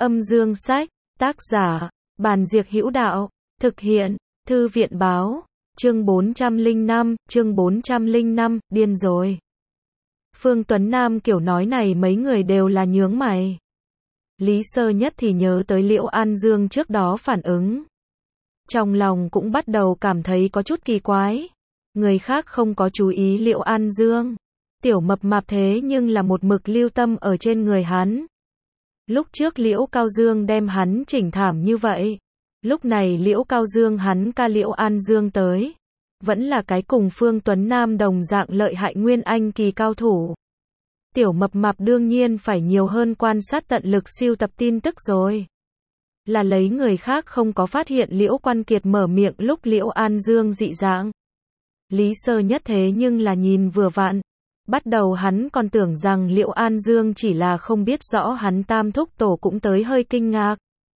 Âm dương sách, tác giả, Bàn Diệc Hữu Đạo, thực hiện, Thư viện báo, chương 405, điên rồi. Phương Tuấn Nam kiểu nói này mấy người đều là nhướng mày. Lý Sơ Nhất thì nhớ tới Liễu An Dương trước đó phản ứng. Trong lòng cũng bắt đầu cảm thấy có chút kỳ quái. Người khác không có chú ý Liễu An Dương. Tiểu Mập Mạp thế nhưng là một mực lưu tâm ở trên người hắn. Lúc trước Liễu Cao Dương đem hắn chỉnh thảm như vậy. Lúc này Liễu Cao Dương hắn ca Liễu An Dương tới. Vẫn là cái cùng Phương Tuấn Nam đồng dạng lợi hại nguyên anh kỳ cao thủ. Tiểu Mập Mạp đương nhiên phải nhiều hơn quan sát tận lực siêu tập tin tức rồi. Là lấy người khác không có phát hiện Liễu Quan Kiệt mở miệng lúc Liễu An Dương dị dạng. Lý Sơ Nhất thế nhưng là nhìn vừa vặn. Bắt đầu hắn còn tưởng rằng Liễu An Dương chỉ là không biết rõ hắn tam thúc tổ cũng tới hơi kinh ngạc.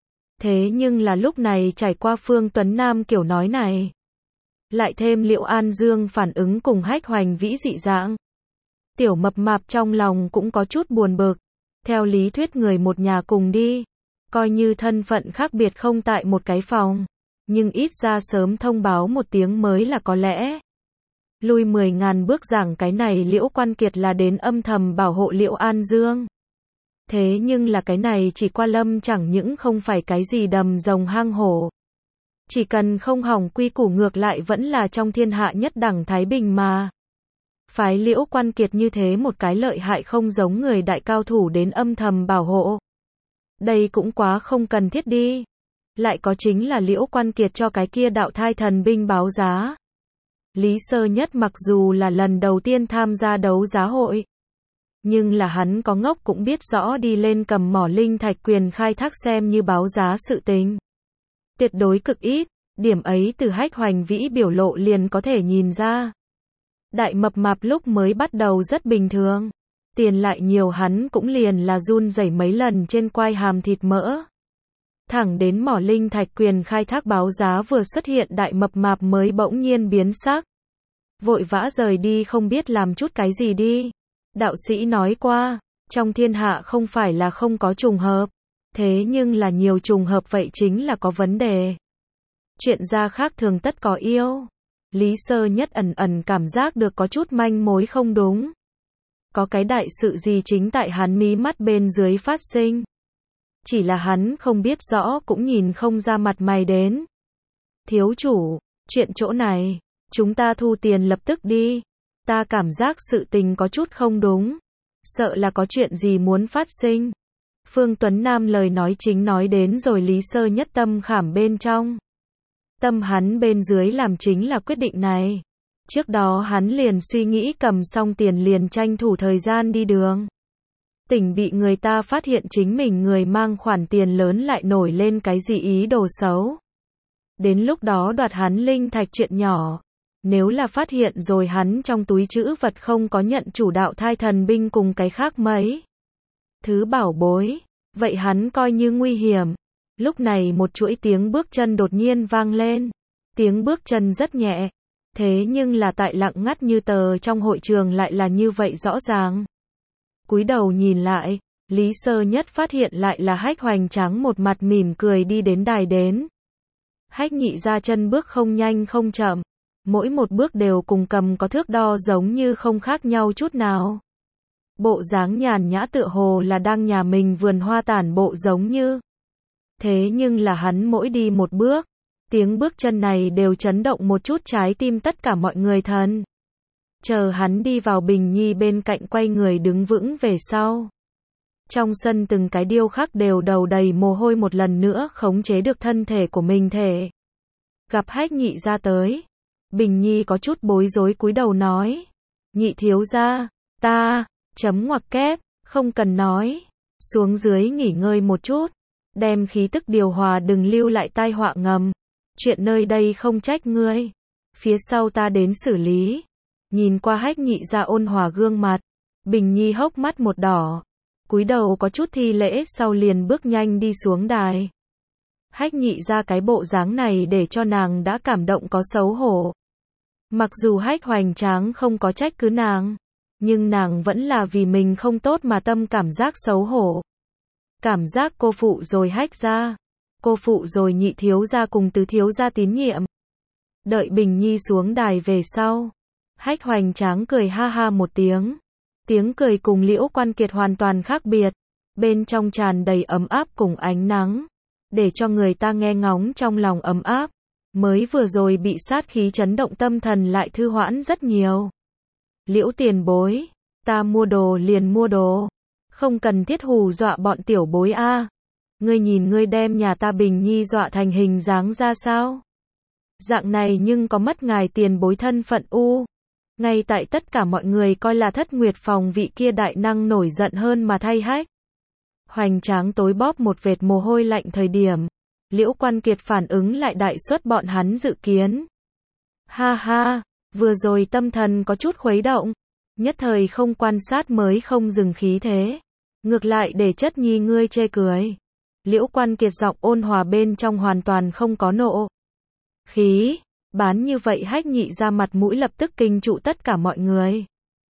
Thế nhưng là lúc này trải qua Phương Tuấn Nam kiểu nói này. Lại thêm Liễu An Dương phản ứng cùng Hách Hoành Vĩ dị dạng. Tiểu Mập Mạp trong lòng cũng có chút buồn bực. Theo lý thuyết người một nhà cùng đi. Coi như thân phận khác biệt không tại một cái phòng. Nhưng ít ra sớm thông báo một tiếng mới là có lẽ. Lui 10.000 bước giảng cái này Liễu Quan Kiệt là đến âm thầm bảo hộ Liễu An Dương. Thế nhưng là cái này chỉ qua lâm chẳng những không phải cái gì đầm rồng hang hổ. Chỉ cần không hỏng quy củ ngược lại vẫn là trong thiên hạ nhất đẳng Thái Bình mà. Phái Liễu Quan Kiệt như thế một cái lợi hại không giống người đại cao thủ đến âm thầm bảo hộ. Đây cũng quá không cần thiết đi. Lại có chính là Liễu Quan Kiệt cho cái kia đạo thai thần binh báo giá. Lý Sơ Nhất mặc dù là lần đầu tiên tham gia đấu giá hội. Nhưng là hắn có ngốc cũng biết rõ đi lên cầm mỏ linh thạch quyền khai thác xem như báo giá sự tình. Tuyệt đối cực ít, điểm ấy từ Hách Hoành Vĩ biểu lộ liền có thể nhìn ra. Đại Mập Mạp lúc mới bắt đầu rất bình thường. Tiền lại nhiều hắn cũng liền là run rẩy mấy lần trên quai hàm thịt mỡ. Thẳng đến mỏ linh thạch quyền khai thác báo giá vừa xuất hiện Đại Mập Mạp mới bỗng nhiên biến sắc. Vội vã rời đi không biết làm chút cái gì đi. Đạo sĩ nói qua, trong thiên hạ không phải là không có trùng hợp. Thế nhưng là nhiều trùng hợp vậy chính là có vấn đề. Chuyện gia khác thường tất có yêu. Lý Sơ Nhất ẩn ẩn cảm giác được có chút manh mối không đúng. Có cái đại sự gì chính tại hắn mí mắt bên dưới phát sinh. Chỉ là hắn không biết rõ cũng nhìn không ra mặt mày đến. Thiếu chủ, chuyện chỗ này, chúng ta thu tiền lập tức đi. Ta cảm giác sự tình có chút không đúng. Sợ là có chuyện gì muốn phát sinh. Phương Tuấn Nam lời nói chính nói đến rồi Lý Sơ Nhất tâm khảm bên trong. Tâm hắn bên dưới làm chính là quyết định này. Trước đó hắn liền suy nghĩ cầm xong tiền liền tranh thủ thời gian đi đường. Tỉnh bị người ta phát hiện chính mình người mang khoản tiền lớn lại nổi lên cái gì ý đồ xấu. Đến lúc đó đoạt hắn linh thạch chuyện nhỏ. Nếu là phát hiện rồi hắn trong túi trữ vật không có nhận chủ đạo thai thần binh cùng cái khác mấy thứ bảo bối, vậy hắn coi như nguy hiểm. Lúc này một chuỗi tiếng bước chân đột nhiên vang lên. Tiếng bước chân rất nhẹ. Thế nhưng là tại lặng ngắt như tờ trong hội trường lại là như vậy rõ ràng. Cúi đầu nhìn lại, Lý Sơ Nhất phát hiện lại là Hách Hoành Tráng một mặt mỉm cười đi đến đài đến. Hách Nhị ra chân bước không nhanh không chậm. Mỗi một bước đều cùng cầm có thước đo giống như không khác nhau chút nào. Bộ dáng nhàn nhã tựa hồ là đang nhà mình vườn hoa tản bộ giống như. Thế nhưng là hắn mỗi đi một bước, tiếng bước chân này đều chấn động một chút trái tim tất cả mọi người thân. Chờ hắn đi vào Bình Nhi bên cạnh quay người đứng vững về sau. Trong sân từng cái điêu khắc đều đầu đầy mồ hôi một lần nữa khống chế được thân thể của mình thể. Gặp Hách Nhị ra tới. Bình Nhi có chút bối rối cúi đầu nói. Nhị thiếu gia, ta, chấm ngoặc kép, không cần nói. Xuống dưới nghỉ ngơi một chút. Đem khí tức điều hòa đừng lưu lại tai họa ngầm. Chuyện nơi đây không trách ngươi. Phía sau ta đến xử lý. Nhìn qua Hách Nhị ra ôn hòa gương mặt. Bình Nhi hốc mắt một đỏ. Cúi đầu có chút thi lễ sau liền bước nhanh đi xuống đài. Hách Nhị ra cái bộ dáng này để cho nàng đã cảm động có xấu hổ. Mặc dù Hách Hoành Tráng không có trách cứ nàng. Nhưng nàng vẫn là vì mình không tốt mà tâm cảm giác xấu hổ. cảm giác cô phụ rồi Hách gia, cô phụ rồi Nhị thiếu gia cùng Tứ thiếu gia tín nhiệm. Đợi Bình Nhi xuống đài về sau, Hách hoành tráng cười ha ha một tiếng. Tiếng cười cùng Liễu Quan Kiệt hoàn toàn khác biệt, bên trong tràn đầy ấm áp cùng ánh nắng, để cho người ta nghe ngóng trong lòng ấm áp. Mới vừa rồi bị sát khí chấn động tâm thần lại thư hoãn rất nhiều. Liễu tiền bối, ta mua đồ liền mua đồ, không cần thiết hù dọa bọn tiểu bối a. Ngươi nhìn ngươi đem nhà ta Bình Nhi dọa thành hình dáng ra sao? Dạng này nhưng có mất ngài tiền bối thân phận u. Ngay tại tất cả mọi người coi là Thất Nguyệt phòng vị kia đại năng nổi giận hơn mà thay Hách hoành tráng tối bóp một vệt mồ hôi lạnh thời điểm, Liễu Quan Kiệt phản ứng lại đại suất bọn hắn dự kiến. Ha ha, vừa rồi tâm thần có chút khuấy động, nhất thời không quan sát mới không dừng khí thế, ngược lại để Chất Nhi ngươi chê cười. Liễu Quan Kiệt giọng ôn hòa bên trong hoàn toàn không có nộ khí, bán như vậy Hách nhị ra mặt mũi lập tức kinh trụ tất cả mọi người.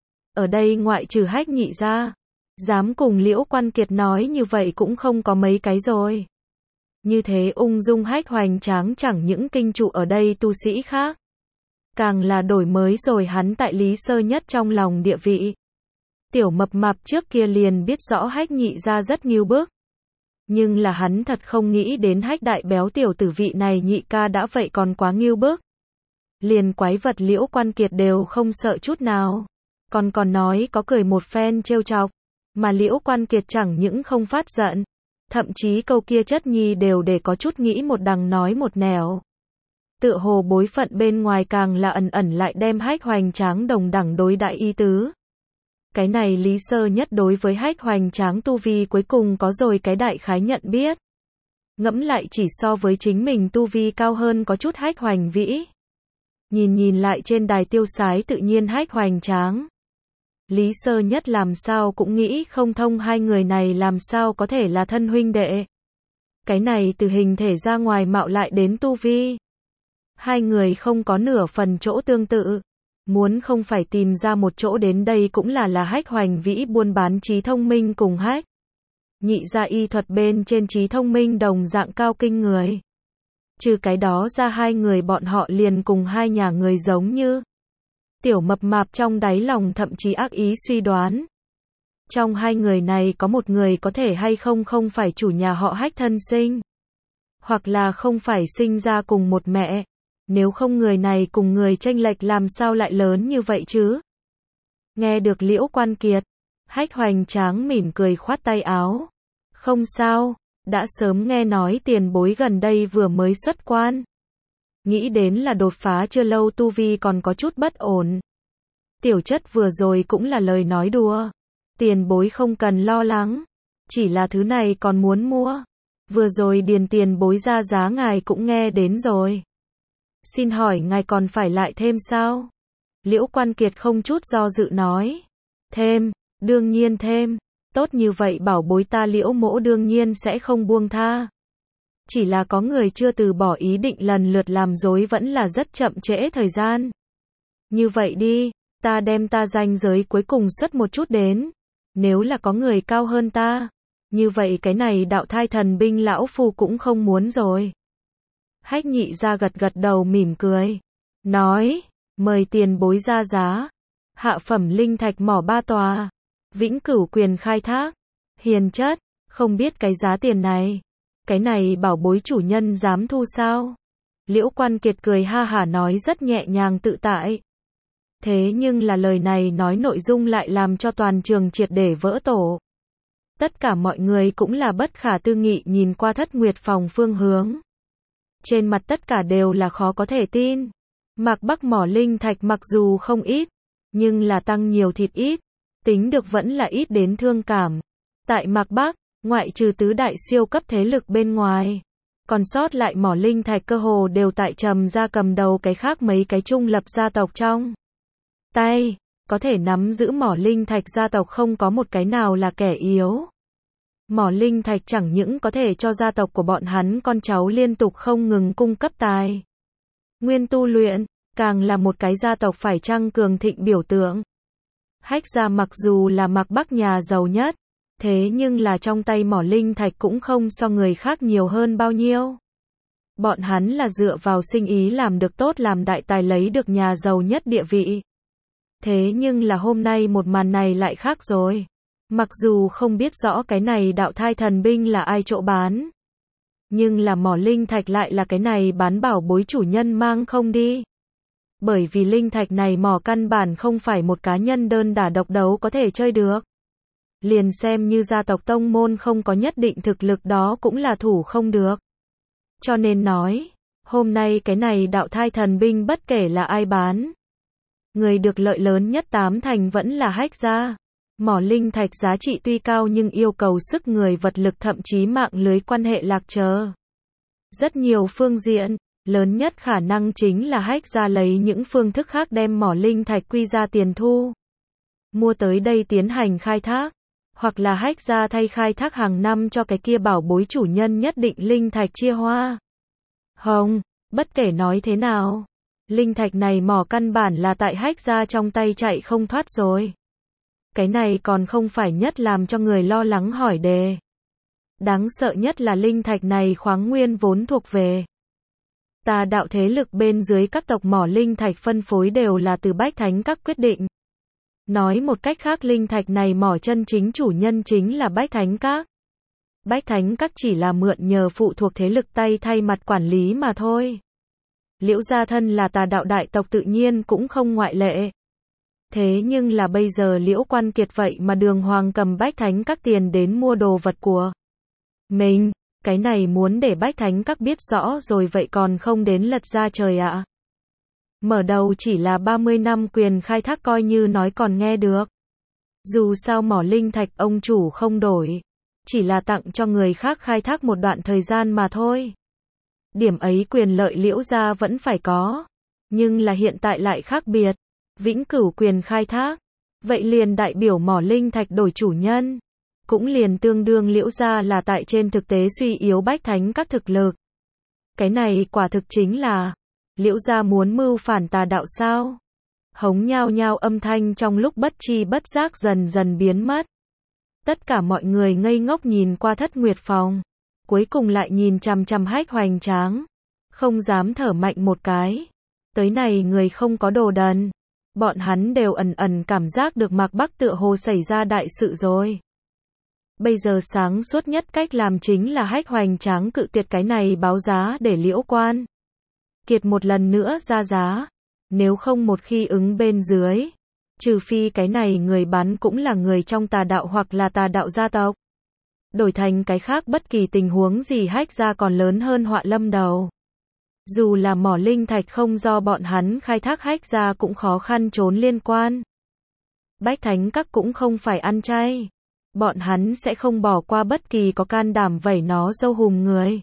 Ở đây ngoại trừ Hách nhị ra, dám cùng Liễu Quan Kiệt nói như vậy cũng không có mấy cái rồi. Như thế ung dung Hách hoành tráng chẳng những kinh trụ ở đây tu sĩ khác, càng là đổi mới rồi hắn tại Lý Sơ Nhất trong lòng địa vị. Tiểu mập mạp trước kia liền biết rõ Hách nhị ra rất nghiêu bức, nhưng là hắn thật không nghĩ đến Hách đại béo tiểu tử vị này nhị ca đã vậy còn quá nghiêu bức. Liền quái vật Liễu Quan Kiệt đều không sợ chút nào, còn nói có cười một phen trêu chọc, mà Liễu Quan Kiệt chẳng những không phát giận, thậm chí câu kia Chất Nhi đều để có chút nghĩ một đằng nói một nẻo. Tựa hồ bối phận bên ngoài càng là ẩn ẩn lại đem Hách hoành tráng đồng đẳng đối đại ý tứ. Cái này Lý Sơ Nhất đối với Hách hoành tráng tu vi cuối cùng có rồi cái đại khái nhận biết. Ngẫm lại chỉ so với chính mình tu vi cao hơn có chút Hách hoành vĩ. Nhìn lại trên đài tiêu sái tự nhiên Hách hoành tráng. Lý Sơ Nhất làm sao cũng nghĩ không thông hai người này làm sao có thể là thân huynh đệ. Cái này từ hình thể ra ngoài mạo lại đến tu vi. Hai người không có nửa phần chỗ tương tự. Muốn không phải tìm ra một chỗ đến đây cũng là Hách hoành vĩ buôn bán trí thông minh cùng Hách nhị ra y thuật bên trên trí thông minh đồng dạng cao kinh người. Trừ cái đó ra hai người bọn họ liền cùng hai nhà người giống như. Tiểu mập mạp trong đáy lòng thậm chí ác ý suy đoán. Trong hai người này có một người có thể hay không phải chủ nhà họ Hách thân sinh. Hoặc là không phải sinh ra cùng một mẹ. Nếu không người này cùng người chênh lệch làm sao lại lớn như vậy chứ? Nghe được Liễu Quan Kiệt, Hách hoành tráng mỉm cười khoát tay áo. Không sao, đã sớm nghe nói tiền bối gần đây vừa mới xuất quan. Nghĩ đến là đột phá chưa lâu tu vi còn có chút bất ổn. Tiểu Chất vừa rồi cũng là lời nói đùa. Tiền bối không cần lo lắng. Chỉ là thứ này còn muốn mua. Vừa rồi điền tiền bối ra giá ngài cũng nghe đến rồi. Xin hỏi ngài còn phải lại thêm sao? Liễu Quan Kiệt không chút do dự nói. Thêm, đương nhiên thêm. Tốt như vậy bảo bối ta Liễu mỗ đương nhiên sẽ không buông tha. Chỉ là có người chưa từ bỏ ý định lần lượt làm dối vẫn là rất chậm trễ thời gian. Như vậy đi, ta đem ta ranh giới cuối cùng xuất một chút đến. Nếu là có người cao hơn ta, như vậy cái này đạo thai thần binh lão phu cũng không muốn rồi. Hách nhị ra gật đầu mỉm cười. Nói, mời tiền bối ra giá. Hạ phẩm linh thạch mỏ 3 tòa. Vĩnh cửu quyền khai thác. Hiền chất, không biết cái giá tiền này. Cái này bảo bối chủ nhân dám thu sao? Liễu Quan Kiệt cười ha hả nói rất nhẹ nhàng tự tại. Thế nhưng là lời này nói nội dung lại làm cho toàn trường triệt để vỡ tổ. Tất cả mọi người cũng là bất khả tư nghị nhìn qua Thất Nguyệt phòng phương hướng. Trên mặt tất cả đều là khó có thể tin. Mạc Bắc mỏ linh thạch mặc dù không ít, nhưng là tăng nhiều thịt ít, tính được vẫn là ít đến thương cảm. Tại Mạc Bắc, ngoại trừ tứ đại siêu cấp thế lực bên ngoài, còn sót lại mỏ linh thạch cơ hồ đều tại Trầm gia cầm đầu cái khác mấy cái trung lập gia tộc trong tay, có thể nắm giữ mỏ linh thạch gia tộc không có một cái nào là kẻ yếu. Mỏ linh thạch chẳng những có thể cho gia tộc của bọn hắn con cháu liên tục không ngừng cung cấp tài nguyên tu luyện, càng là một cái gia tộc phải chăng cường thịnh biểu tượng. Hách gia mặc dù là Mạc Bắc nhà giàu nhất, Thế nhưng là trong tay mỏ linh thạch cũng không so người khác nhiều hơn bao nhiêu. Bọn hắn là dựa vào sinh ý làm được tốt làm đại tài lấy được nhà giàu nhất địa vị. Thế nhưng là hôm nay một màn này lại khác rồi. Mặc dù không biết rõ cái này đạo thai thần binh là ai chỗ bán. Nhưng là mỏ linh thạch lại là cái này bán bảo bối chủ nhân mang không đi. Bởi vì linh thạch này mỏ căn bản không phải một cá nhân đơn đả độc đấu có thể chơi được. Liền xem như gia tộc tông môn không có nhất định thực lực đó cũng là thủ không được. Cho nên nói, hôm nay cái này đạo thai thần binh bất kể là ai bán. Người được lợi lớn nhất 8 thành vẫn là Hách gia. Mỏ linh thạch giá trị tuy cao nhưng yêu cầu sức người vật lực thậm chí mạng lưới quan hệ lạc chờ. Rất nhiều phương diện, lớn nhất khả năng chính là Hách gia lấy những phương thức khác đem mỏ linh thạch quy ra tiền thu. Mua tới đây tiến hành khai thác. Hoặc là Hách gia thay khai thác hàng năm cho cái kia bảo bối chủ nhân nhất định linh thạch chia hoa hồng, bất kể nói thế nào. Linh thạch này mỏ căn bản là tại Hách gia trong tay chạy không thoát rồi. Cái này còn không phải nhất làm cho người lo lắng hỏi đề. Đáng sợ nhất là linh thạch này khoáng nguyên vốn thuộc về tà đạo thế lực bên dưới các tộc mỏ linh thạch phân phối đều là từ Bách Thánh Các quyết định. Nói một cách khác linh thạch này mỏ chân chính chủ nhân chính là Bách Thánh Các. Bách Thánh Các chỉ là mượn nhờ phụ thuộc thế lực tay thay mặt quản lý mà thôi. Liễu gia thân là tà đạo đại tộc tự nhiên cũng không ngoại lệ. Thế nhưng là bây giờ Liễu Quan Kiệt vậy mà đường hoàng cầm Bách Thánh Các tiền đến mua đồ vật của mình. Cái này muốn để Bách Thánh Các biết rõ rồi vậy còn không đến lật ra trời ạ. Mở đầu chỉ là 30 năm quyền khai thác coi như nói còn nghe được. Dù sao mỏ linh thạch ông chủ không đổi. Chỉ là tặng cho người khác khai thác một đoạn thời gian mà thôi. Điểm ấy quyền lợi Liễu gia vẫn phải có. Nhưng là hiện tại lại khác biệt. Vĩnh cửu quyền khai thác. Vậy liền đại biểu mỏ linh thạch đổi chủ nhân. Cũng liền tương đương Liễu gia là tại trên thực tế suy yếu Bách Thánh Các thực lực. Cái này quả thực chính là Liễu gia muốn mưu phản tà đạo sao? Hống nhao nhao âm thanh trong lúc bất chi bất giác dần dần biến mất. Tất cả mọi người ngây ngốc nhìn qua Thất Nguyệt phòng. Cuối cùng lại nhìn chằm chằm Hách hoành tráng. Không dám thở mạnh một cái. Tới này người không có đồ đần. Bọn hắn đều ẩn ẩn cảm giác được Mạc Bắc tựa hồ xảy ra đại sự rồi. Bây giờ sáng suốt nhất cách làm chính là Hách hoành tráng cự tuyệt cái này báo giá để Liễu Quan Kiệt một lần nữa ra giá. Nếu không một khi ứng bên dưới. Trừ phi cái này người bán cũng là người trong tà đạo hoặc là tà đạo gia tộc. Đổi thành cái khác bất kỳ tình huống gì Hách gia còn lớn hơn họa lâm đầu. Dù là mỏ linh thạch không do bọn hắn khai thác Hách gia cũng khó khăn trốn liên quan. Bách Thánh Các cũng không phải ăn chay. Bọn hắn sẽ không bỏ qua bất kỳ có can đảm vẩy nó dâu hùm người.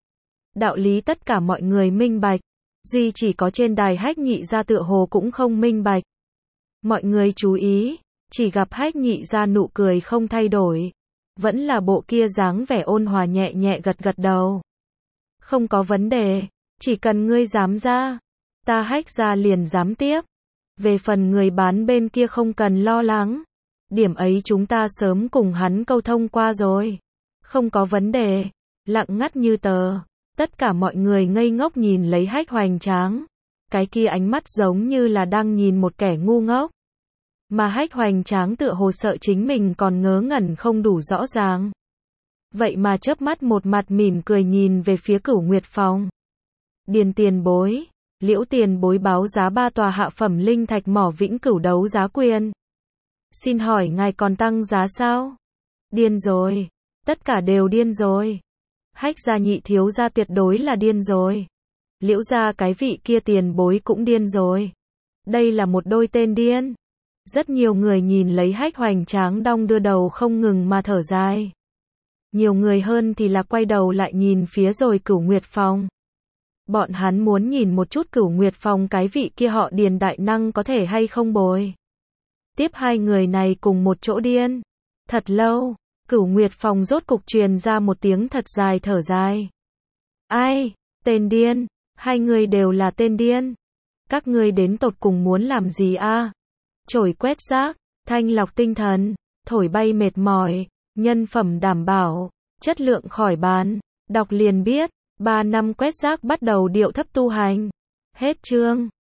Đạo lý tất cả mọi người minh bạch. Duy chỉ có trên đài Hách nhị gia tựa hồ cũng không minh bạch. Mọi người chú ý, chỉ gặp Hách nhị gia nụ cười không thay đổi. Vẫn là bộ kia dáng vẻ ôn hòa nhẹ nhẹ gật gật đầu. Không có vấn đề, chỉ cần ngươi dám ra, ta Hách gia liền dám tiếp. Về phần người bán bên kia không cần lo lắng. Điểm ấy chúng ta sớm cùng hắn câu thông qua rồi. Không có vấn đề, lặng ngắt như tờ. Tất cả mọi người ngây ngốc nhìn lấy Hách hoành tráng. Cái kia ánh mắt giống như là đang nhìn một kẻ ngu ngốc. Mà Hách hoành tráng tựa hồ sợ chính mình còn ngớ ngẩn không đủ rõ ràng. Vậy mà chớp mắt một mặt mỉm cười nhìn về phía Cửu Nguyệt phòng. Điền tiền bối, Liễu tiền bối báo giá 3 tòa hạ phẩm linh thạch mỏ vĩnh cửu đấu giá quyền. Xin hỏi ngài còn tăng giá sao? Điên rồi, tất cả đều điên rồi. Hách gia nhị thiếu gia tuyệt đối là điên rồi. Liễu gia cái vị kia tiền bối cũng điên rồi. Đây là một đôi tên điên. Rất nhiều người nhìn lấy Hách hoành tráng đong đưa đầu không ngừng mà thở dài. Nhiều người hơn thì là quay đầu lại nhìn phía rồi Cửu Nguyệt phòng. Bọn hắn muốn nhìn một chút Cửu Nguyệt phòng cái vị kia họ Điền đại năng có thể hay không bồi. Tiếp hai người này cùng một chỗ điên. Thật lâu, Cửu Nguyệt phòng rốt cục truyền ra một tiếng thật dài thở dài. Ai? Tên điên? Hai người đều là tên điên. Các ngươi đến tột cùng muốn làm gì a? Chổi quét rác, thanh lọc tinh thần, thổi bay mệt mỏi, Nhân phẩm đảm bảo, chất lượng khỏi bàn. Đọc liền biết, 3 năm quét rác bắt đầu điệu thấp tu hành. Hết chương.